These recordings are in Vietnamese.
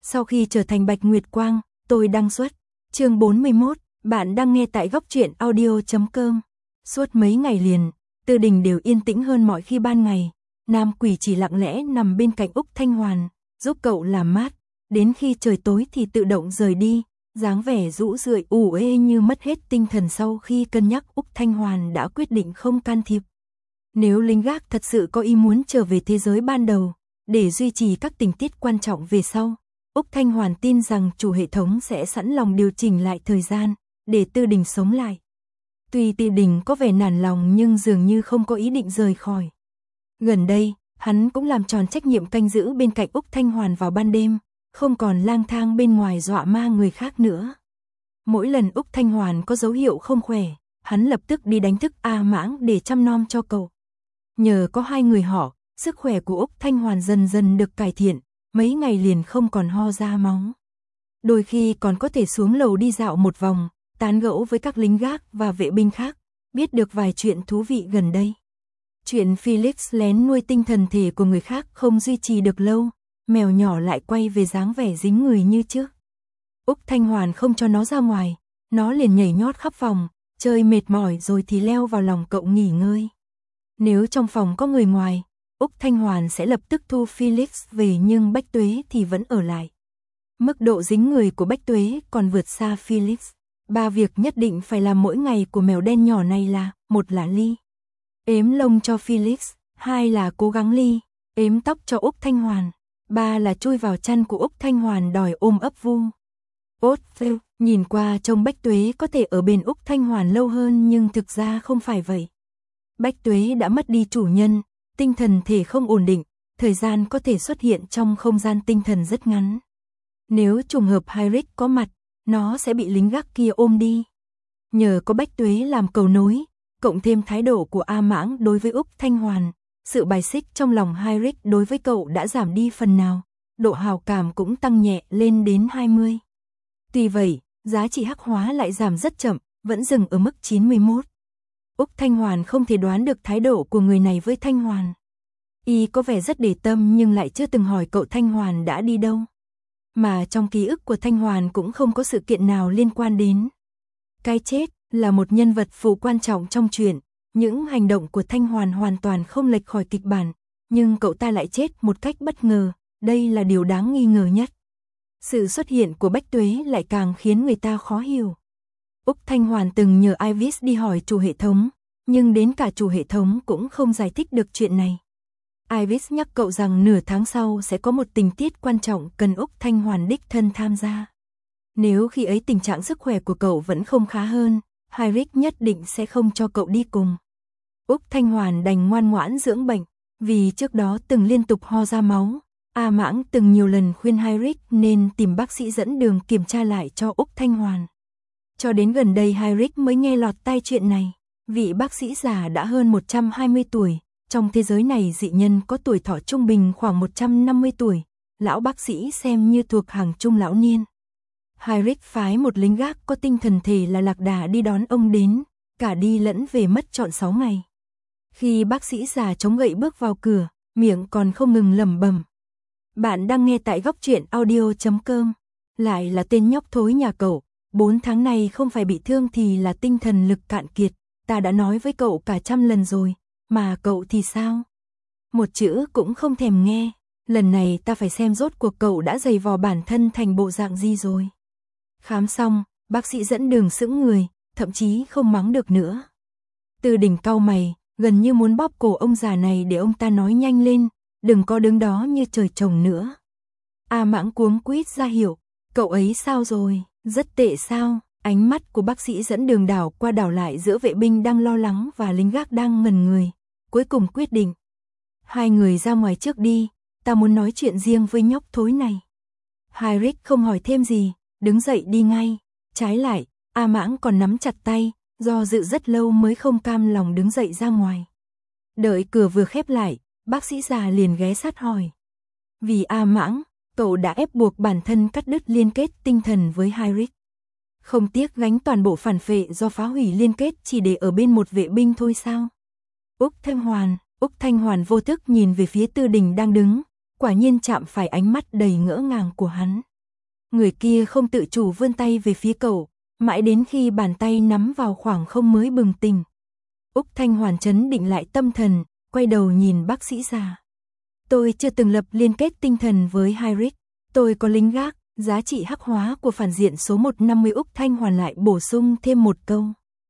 Sau khi trở thành Bạch Nguyệt Quang, tôi đăng xuất. Chương 41, bạn đang nghe tại goctruyện.audio.com. Suốt mấy ngày liền, Tư Đình đều yên tĩnh hơn mọi khi ban ngày. Nam Quỷ chỉ lặng lẽ nằm bên cạnh Úc Thanh Hoàn, giúp cậu làm mát. Đến khi trời tối thì tự động rời đi, dáng vẻ rũ rượi ủ ê như mất hết tinh thần sau khi cân nhắc. Úc Thanh Hoàn đã quyết định không can thiệp. Nếu lính gác thật sự có ý muốn trở về thế giới ban đầu, để duy trì các tình tiết quan trọng về sau, Úc Thanh Hoàn tin rằng chủ hệ thống sẽ sẵn lòng điều chỉnh lại thời gian, để Tư Đình sống lại. Tuy Tư Đình có vẻ nản lòng nhưng dường như không có ý định rời khỏi. Gần đây, hắn cũng làm tròn trách nhiệm canh giữ bên cạnh Úc Thanh Hoàn vào ban đêm, không còn lang thang bên ngoài dọa ma người khác nữa. Mỗi lần Úc Thanh Hoàn có dấu hiệu không khỏe, hắn lập tức đi đánh thức A Mãng để chăm nom cho cậu. Nhờ có hai người họ, sức khỏe của Úc Thanh Hoàn dần dần được cải thiện, mấy ngày liền không còn ho ra máu. Đôi khi còn có thể xuống lầu đi dạo một vòng, tán gẫu với các lính gác và vệ binh khác, biết được vài chuyện thú vị gần đây. Chuyện Felix lén nuôi tinh thần thể của người khác không duy trì được lâu, mèo nhỏ lại quay về dáng vẻ dính người như trước. Úc Thanh Hoàn không cho nó ra ngoài, nó liền nhảy nhót khắp phòng, chơi mệt mỏi rồi thì leo vào lòng cậu nghỉ ngơi. Nếu trong phòng có người ngoài, Úc Thanh Hoàn sẽ lập tức thu Felix về, nhưng Bách Tuế thì vẫn ở lại. Mức độ dính người của Bách Tuế còn vượt xa Felix. 3 việc nhất định phải làm mỗi ngày của mèo đen nhỏ này là: 1 là ly ếm lông cho Felix, 2 là cố gắng ếm tóc cho Úc Thanh Hoàn, 3 là chui vào chăn của Úc Thanh Hoàn đòi ôm ấp vu. Nhìn qua trông Bách Tuế có thể ở bên Úc Thanh Hoàn lâu hơn nhưng thực ra không phải vậy. Bách Tuế đã mất đi chủ nhân, tinh thần thể không ổn định, thời gian có thể xuất hiện trong không gian tinh thần rất ngắn. Nếu trùng hợp Hyric có mặt, nó sẽ bị lính gác kia ôm đi. Nhờ có Bách Tuế làm cầu nối, cộng thêm thái độ của A Mãng đối với Úc Thanh Hoàn, sự bài xích trong lòng Hyric đối với cậu đã giảm đi phần nào, độ hào cảm cũng tăng nhẹ lên đến 20. Tuy vậy, giá trị hắc hóa lại giảm rất chậm, vẫn dừng ở mức 91. Úc Thanh Hoàn không thể đoán được thái độ của người này với Thanh Hoàn. Y có vẻ rất để tâm nhưng lại chưa từng hỏi cậu Thanh Hoàn đã đi đâu. Mà trong ký ức của Thanh Hoàn cũng không có sự kiện nào liên quan đến cái chết. Là một nhân vật phụ quan trọng trong truyện, những hành động của Thanh Hoàn hoàn toàn không lệch khỏi kịch bản, nhưng cậu ta lại chết một cách bất ngờ, đây là điều đáng nghi ngờ nhất. Sự xuất hiện của Bách Tuế lại càng khiến người ta khó hiểu. Úc Thanh Hoàn từng nhờ Ivis đi hỏi chủ hệ thống, nhưng đến cả chủ hệ thống cũng không giải thích được chuyện này. Ivis nhắc cậu rằng nửa tháng sau sẽ có một tình tiết quan trọng cần Úc Thanh Hoàn đích thân tham gia. Nếu khi ấy tình trạng sức khỏe của cậu vẫn không khá hơn, Hyric nhất định sẽ không cho cậu đi cùng. Úc Thanh Hoàn đành ngoan ngoãn dưỡng bệnh, vì trước đó từng liên tục ho ra máu. A Mãng từng nhiều lần khuyên Hyric nên tìm bác sĩ dẫn đường kiểm tra lại cho Úc Thanh Hoàn. Cho đến gần đây Hyric mới nghe lọt tai chuyện này. Vị bác sĩ già đã hơn 120 tuổi, trong thế giới này dị nhân có tuổi thọ trung bình khoảng 150 tuổi, lão bác sĩ xem như thuộc hàng trung lão niên. Hyric phái một lính gác có tinh thần thể là Lạc Đà đi đón ông đến, cả đi lẫn về mất trọn 6 ngày. Khi bác sĩ già chống gậy bước vào cửa, miệng còn không ngừng lẩm bẩm. Bạn đang nghe tại goctruyện.audio.com. Lại là tên nhóc thối nhà cậu, 4 tháng này không phải bị thương thì là tinh thần lực cạn kiệt, ta đã nói với cậu cả 100 lần rồi, mà cậu thì sao? Một chữ cũng không thèm nghe, lần này ta phải xem rốt cuộc cậu đã giày vò bản thân thành bộ dạng gì rồi. Khám xong, bác sĩ dẫn đường sững người, thậm chí không mắng được nữa. Tư Đình cau mày, gần như muốn bóp cổ ông già này để ông ta nói nhanh lên, đừng có đứng đó như trời trồng nữa. A Mãng cuống quýt ra hiệu, cậu ấy sao rồi, rất tệ sao? Ánh mắt của bác sĩ dẫn đường đảo qua đảo lại giữa vệ binh đang lo lắng và lính gác đang ngẩn người, cuối cùng quyết định. 2 người ra ngoài trước đi, ta muốn nói chuyện riêng với nhóc thối này. Hyric không hỏi thêm gì, đứng dậy đi ngay. Trái lại, A Mãng còn nắm chặt tay, do dự rất lâu mới không cam lòng đứng dậy ra ngoài. Đợi cửa vừa khép lại, bác sĩ già liền ghé sát hỏi. Vì A Mãng, cậu đã ép buộc bản thân cắt đứt liên kết tinh thần với Hyric. Không tiếc gánh toàn bộ phản phệ do phá hủy liên kết chỉ để ở bên một vệ binh thôi sao? Úc Thanh Hoàn vô thức nhìn về phía Tư Đình đang đứng, quả nhiên chạm phải ánh mắt đầy ngỡ ngàng của hắn. người kia không tự chủ vươn tay về phía cậu, mãi đến khi bàn tay nắm vào khoảng không mới bừng tỉnh. Úc Thanh Hoàn trấn định lại tâm thần, quay đầu nhìn bác sĩ già. Tôi chưa từng lập liên kết tinh thần với Heinrich, tôi có lính gác, giá trị hắc hóa của phản diện số 150. Úc Thanh Hoàn lại bổ sung thêm một câu.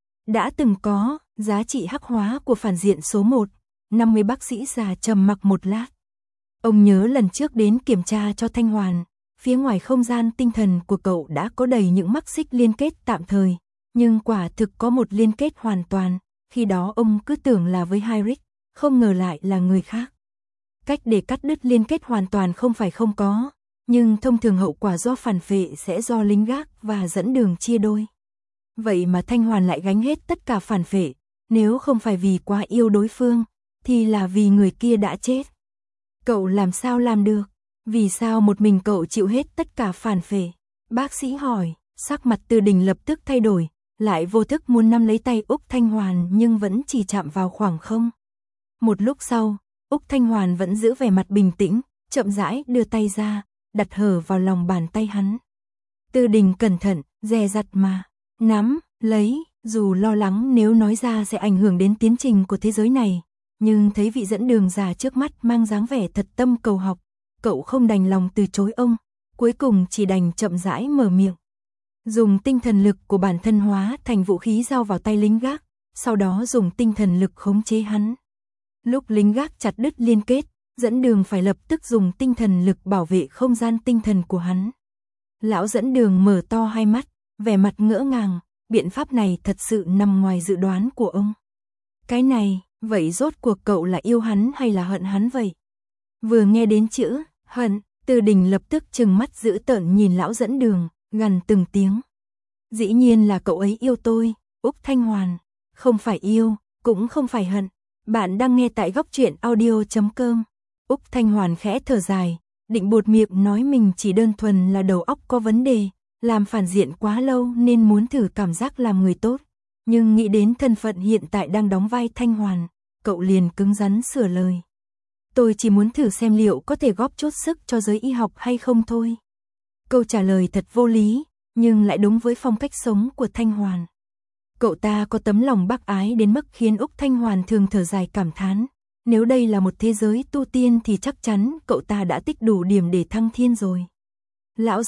Đã từng có, giá trị hắc hóa của phản diện số 150. Bác sĩ già trầm mặc một lát. Ông nhớ lần trước đến kiểm tra cho Thanh Hoàn, phía ngoài không gian tinh thần của cậu đã có đầy những mắc xích liên kết tạm thời, nhưng quả thực có một liên kết hoàn toàn, khi đó ông cứ tưởng là với Heinrich, không ngờ lại là người khác. Cách để cắt đứt liên kết hoàn toàn không phải không có, nhưng thông thường hậu quả do phản phệ sẽ do lính gác và dẫn đường chia đôi. Vậy mà Thanh Hoàn lại gánh hết tất cả phản phệ, nếu không phải vì quá yêu đối phương, thì là vì người kia đã chết. Cậu làm sao làm được? Vì sao một mình cậu chịu hết tất cả phản phệ? Bác sĩ hỏi, sắc mặt Từ Đình lập tức thay đổi, lại vô thức muốn nắm lấy tay Úc Thanh Hoàn nhưng vẫn chỉ chạm vào khoảng không. Một lúc sau, Úc Thanh Hoàn vẫn giữ vẻ mặt bình tĩnh, chậm rãi đưa tay ra, đặt hở vào lòng bàn tay hắn. Từ Đình cẩn thận, dè dặt mà nắm lấy, dù lo lắng nếu nói ra sẽ ảnh hưởng đến tiến trình của thế giới này, nhưng thấy vị dẫn đường già trước mắt mang dáng vẻ thật tâm cầu học, cậu không đành lòng từ chối ông, cuối cùng chỉ đành chậm rãi mở miệng. Dùng tinh thần lực của bản thân hóa thành vũ khí giao vào tay lính gác, sau đó dùng tinh thần lực khống chế hắn. Lúc lính gác chặt đứt liên kết, dẫn đường phải lập tức dùng tinh thần lực bảo vệ không gian tinh thần của hắn. Lão dẫn đường mở to hai mắt, vẻ mặt ngỡ ngàng, biện pháp này thật sự nằm ngoài dự đoán của ông. Cái này, vậy rốt cuộc cậu là yêu hắn hay là hận hắn vậy? Vừa nghe đến chữ hận, Từ Đình lập tức trừng mắt dữ tợn nhìn lão dẫn đường, gằn từng tiếng. Dĩ nhiên là cậu ấy yêu tôi, Úc Thanh Hoàn, không phải yêu, cũng không phải hận. Bạn đang nghe tại goctruyện.audio.com. Úc Thanh Hoàn khẽ thở dài, định buột miệng nói mình chỉ đơn thuần là đầu óc có vấn đề, làm phản diện quá lâu nên muốn thử cảm giác làm người tốt. Nhưng nghĩ đến thân phận hiện tại đang đóng vai Thanh Hoàn, cậu liền cứng rắn sửa lời. Tôi chỉ muốn thử xem liệu có thể góp chút sức cho giới y học hay không thôi. Câu trả lời thật vô lý, nhưng lại đúng với phong cách sống của Thanh Hoàn. Cậu ta có tấm lòng bác ái đến mức khiến Úc Thanh Hoàn thường thở dài cảm thán. Nếu đây là một thế giới tu tiên thì chắc chắn cậu ta đã tích đủ điểm để thăng thiên rồi. Lão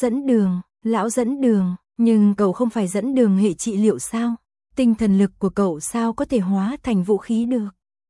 dẫn đường, nhưng cậu không phải dẫn đường hệ trị liệu sao? Tinh thần lực của cậu sao có thể hóa thành vũ khí được?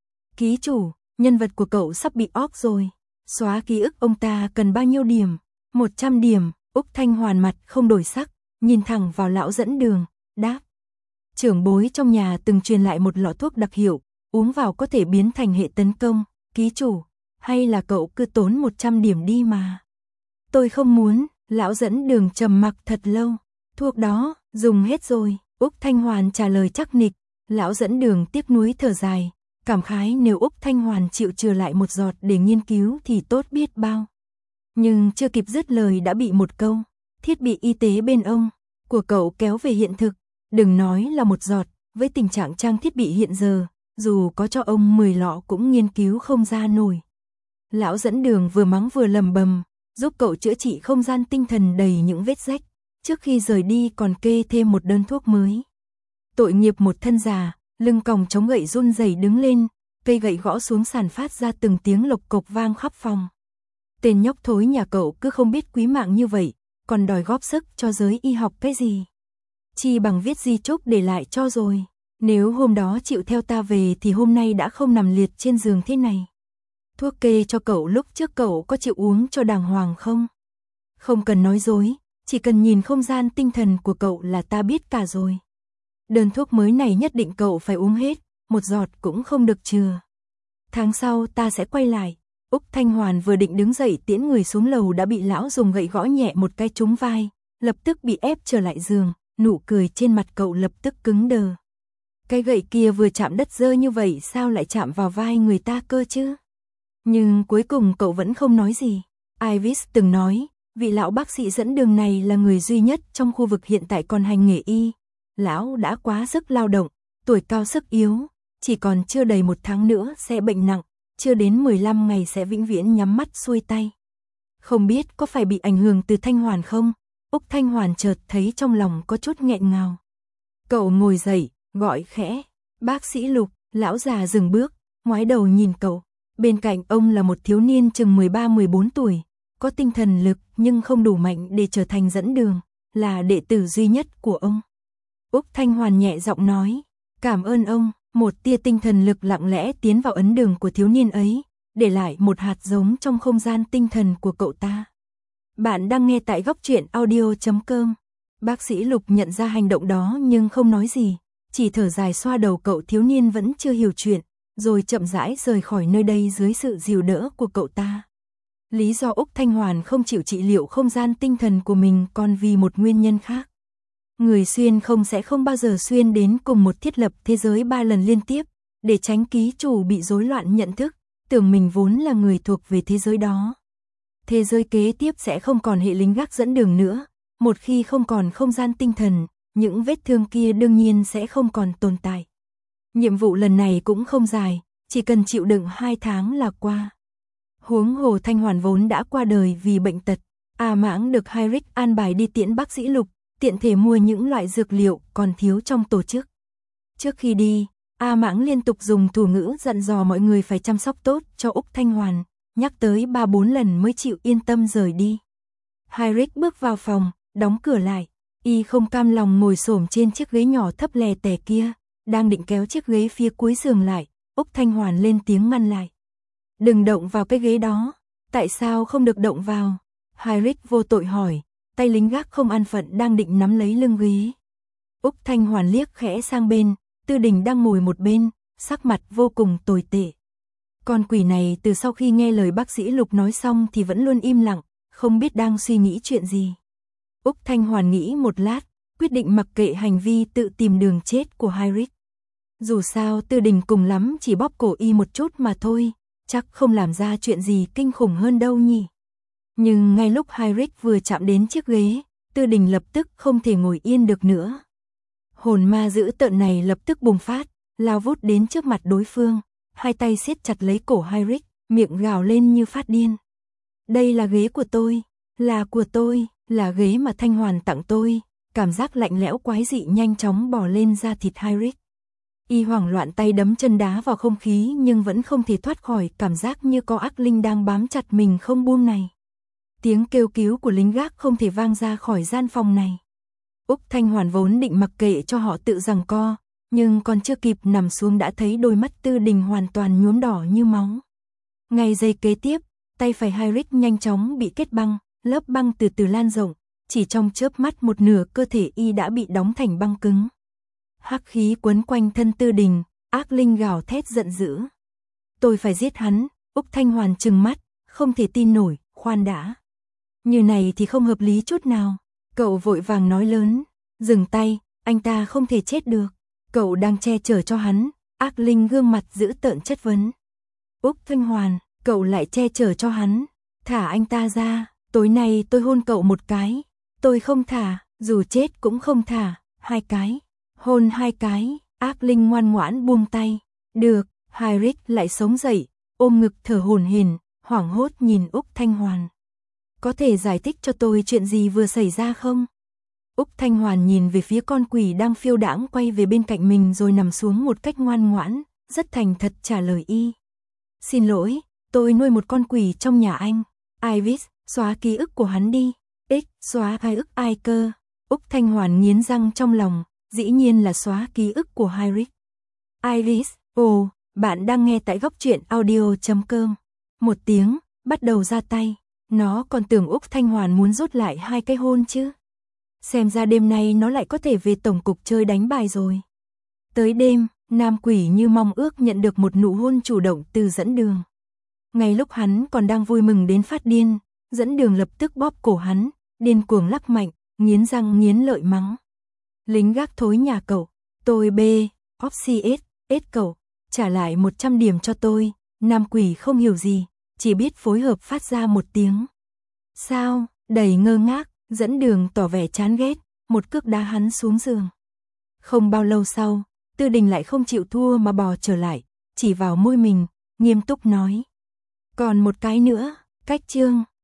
Ký chủ, nhân vật của cậu sắp bị off rồi. Xóa ký ức ông ta cần bao nhiêu điểm? 100 điểm. Úc Thanh Hoàn mặt không đổi sắc, nhìn thẳng vào lão dẫn đường, đáp. Trưởng bối trong nhà từng truyền lại một lọ thuốc đặc hiệu, uống vào có thể biến thành hệ tấn công. Ký chủ, hay là cậu cứ tốn 100 điểm đi mà? Tôi không muốn. Lão dẫn đường trầm mặc thật lâu. Thuốc đó, dùng hết rồi. Úc Thanh Hoàn trả lời chắc nịch. Lão dẫn đường tiếc nuối thở dài, cảm khái nếu Úc Thanh Hoàn chịu chừa lại một giọt để nghiên cứu thì tốt biết bao. Nhưng chưa kịp dứt lời đã bị một câu, thiết bị y tế bên ông của cậu kéo về hiện thực. Đừng nói là một giọt, với tình trạng trang thiết bị hiện giờ, dù có cho ông 10 lọ cũng nghiên cứu không ra nổi. Lão dẫn đường vừa mắng vừa lầm bầm, giúp cậu chữa trị không gian tinh thần đầy những vết rách, trước khi rời đi còn kê thêm một đơn thuốc mới. Tội nghiệp một thân già, lưng còng chống gậy run rẩy đứng lên, cây gậy gõ xuống sàn phát ra từng tiếng lộc cộc vang khắp phòng. Tên nhóc thối nhà cậu cứ không biết quý mạng như vậy, còn đòi góp sức cho giới y học cái gì? Chi bằng viết di chúc để lại cho rồi. Nếu hôm đó chịu theo ta về thì hôm nay đã không nằm liệt trên giường thế này. Thuốc kê cho cậu lúc trước cậu có chịu uống cho đàng hoàng không? Không cần nói dối, chỉ cần nhìn không gian tinh thần của cậu là ta biết cả rồi. Đơn thuốc mới này nhất định cậu phải uống hết, một giọt cũng không được chừa. Tháng sau ta sẽ quay lại. Úc Thanh Hoàn vừa định đứng dậy tiễn người xuống lầu đã bị lão dùng gậy gõ nhẹ một cái trúng vai, lập tức bị ép trở lại giường, nụ cười trên mặt cậu lập tức cứng đờ. Cái gậy kia vừa chạm đất rơi như vậy sao lại chạm vào vai người ta cơ chứ? Nhưng cuối cùng cậu vẫn không nói gì. Ivis từng nói, vị lão bác sĩ dẫn đường này là người duy nhất trong khu vực hiện tại còn hành nghề y. Lão đã quá sức lao động, tuổi cao sức yếu, chỉ còn chưa đầy 1 tháng nữa sẽ bệnh nặng, chưa đến 15 ngày sẽ vĩnh viễn nhắm mắt xuôi tay. Không biết có phải bị ảnh hưởng từ Thanh Hoàn không? Úc Thanh Hoàn chợt thấy trong lòng có chút nghẹn ngào. Cậu ngồi dậy, gọi khẽ, bác sĩ Lục. Lão già dừng bước, ngoái đầu nhìn cậu. Bên cạnh ông là một thiếu niên chừng 13-14 tuổi, có tinh thần lực nhưng không đủ mạnh để trở thành dẫn đường, là đệ tử duy nhất của ông. Úc Thanh Hoàn nhẹ giọng nói, cảm ơn ông. Một tia tinh thần lực lặng lẽ tiến vào ấn đường của thiếu niên ấy, để lại một hạt giống trong không gian tinh thần của cậu ta. Bạn đang nghe tại góc truyện audio.com. Bác sĩ Lục nhận ra hành động đó nhưng không nói gì, chỉ thở dài xoa đầu cậu thiếu niên vẫn chưa hiểu chuyện, rồi chậm rãi rời khỏi nơi đây dưới sự dìu đỡ của cậu ta. Lý do Úc Thanh Hoàn không chịu trị liệu không gian tinh thần của mình còn vì một nguyên nhân khác. Người xuyên không sẽ không bao giờ xuyên đến cùng một thiết lập thế giới 3 lần liên tiếp, để tránh ký chủ bị rối loạn nhận thức, tưởng mình vốn là người thuộc về thế giới đó. Thế giới kế tiếp sẽ không còn hệ lính gác dẫn đường nữa, một khi không còn không gian tinh thần, những vết thương kia đương nhiên sẽ không còn tồn tại. Nhiệm vụ lần này cũng không dài, chỉ cần chịu đựng 2 tháng là qua. Huống hồ Thanh Hoàn vốn đã qua đời vì bệnh tật, A Mãng được Hyrick an bài đi tiễn bác sĩ Lục, tiện thể mua những loại dược liệu còn thiếu trong tổ chức. Trước khi đi, A Mãng liên tục dùng thủ ngữ dặn dò mọi người phải chăm sóc tốt cho Úc Thanh Hoàn, nhắc tới 3-4 lần mới chịu yên tâm rời đi. Hyrick bước vào phòng, đóng cửa lại, y không cam lòng ngồi xổm trên chiếc ghế nhỏ thấp lè tè kia, đang định kéo chiếc ghế phía cuối giường lại, Úc Thanh Hoàn lên tiếng ngăn lại. Đừng động vào cái ghế đó. Tại sao không được động vào? Hyrick vô tội hỏi, tay lính gác không an phận đang định nắm lấy lưng ghế. Úc Thanh Hoàn liếc khẽ sang bên, Tư Đình đang ngồi một bên, sắc mặt vô cùng tồi tệ. Con quỷ này từ sau khi nghe lời bác sĩ Lục nói xong thì vẫn luôn im lặng, không biết đang suy nghĩ chuyện gì. Úc Thanh Hoàn nghĩ một lát, quyết định mặc kệ hành vi tự tìm đường chết của Hyrick. Dù sao Tư Đình cùng lắm chỉ bóp cổ y một chút mà thôi, chắc không làm ra chuyện gì kinh khủng hơn đâu nhỉ. Nhưng ngay lúc Hyrick vừa chạm đến chiếc ghế, Tư Đình lập tức không thể ngồi yên được nữa. Hồn ma dữ tợn này lập tức bùng phát, lao vút đến trước mặt đối phương, hai tay siết chặt lấy cổ Hyrick, miệng gào lên như phát điên. Đây là ghế của tôi, là của tôi, là ghế mà Thanh Hoàn tặng tôi. Cảm giác lạnh lẽo quái dị nhanh chóng bò lên da thịt Hyrick. Y hoảng loạn tay đấm chân đá vào không khí nhưng vẫn không thể thoát khỏi cảm giác như có ác linh đang bám chặt mình không buông này. Tiếng kêu cứu của lính gác không thể vang ra khỏi gian phòng này. Úc Thanh Hoàn vốn định mặc kệ cho họ tự giằng co, nhưng còn chưa kịp nằm xuống đã thấy đôi mắt Tư Đình hoàn toàn nhuốm đỏ như máu. Ngay giây kế tiếp, tay phải Hyrick nhanh chóng bị kết băng, lớp băng từ từ lan rộng, chỉ trong chớp mắt một nửa cơ thể y đã bị đóng thành băng cứng. Hắc khí quấn quanh thân Tư Đình, ác linh gào thét giận dữ. Tôi phải giết hắn. Úc Thanh Hoàn trừng mắt, không thể tin nổi, khoan đã. Như này thì không hợp lý chút nào. Cậu vội vàng nói lớn, dừng tay, anh ta không thể chết được. Cậu đang che chở cho hắn. Ác linh gương mặt dữ tợn chất vấn. Úc Thanh Hoàn, cậu lại che chở cho hắn. Thả anh ta ra, tối nay tôi hôn cậu một cái. Tôi không thả, dù chết cũng không thả. 2 cái, hôn 2 cái. Ác linh ngoan ngoãn buông tay. Được. Hyrick lại sống dậy, ôm ngực thở hổn hển, hoảng hốt nhìn Úc Thanh Hoàn. Có thể giải thích cho tôi chuyện gì vừa xảy ra không? Úc Thanh Hoàn nhìn về phía con quỷ đang phiêu đãng quay về bên cạnh mình rồi nằm xuống một cách ngoan ngoãn, rất thành thật trả lời y. Xin lỗi, tôi nuôi một con quỷ trong nhà anh. Iris, xóa ký ức của hắn đi. Xóa ký ức ai cơ? Úc Thanh Hoàn nghiến răng trong lòng, dĩ nhiên là xóa ký ức của Hyrick. Iris, ồ, bạn đang nghe tại góc truyện audio.com. Một tiếng, bắt đầu ra tay. Nó còn tưởng Úc Thanh Hoàn muốn rút lại 2 cái hôn chứ. Xem ra đêm nay nó lại có thể về tổng cục chơi đánh bài rồi. Tới đêm, nam quỷ như mong ước nhận được một nụ hôn chủ động từ dẫn đường. Ngay lúc hắn còn đang vui mừng đến phát điên, dẫn đường lập tức bóp cổ hắn, điên cuồng lắc mạnh, nghiến răng nghiến lợi mắng. Lính gác thối nhà cậu, tôi OPCS cậu, trả lại 100 điểm cho tôi. Nam quỷ không hiểu gì, chỉ biết phối hợp phát ra một tiếng. Sao? Đầy ngơ ngác, dẫn đường tỏ vẻ chán ghét, một cước đá hắn xuống giường. Không bao lâu sau, Tư Đình lại không chịu thua mà bò trở lại, chỉ vào môi mình, nghiêm túc nói. Còn một cái nữa, cách chương.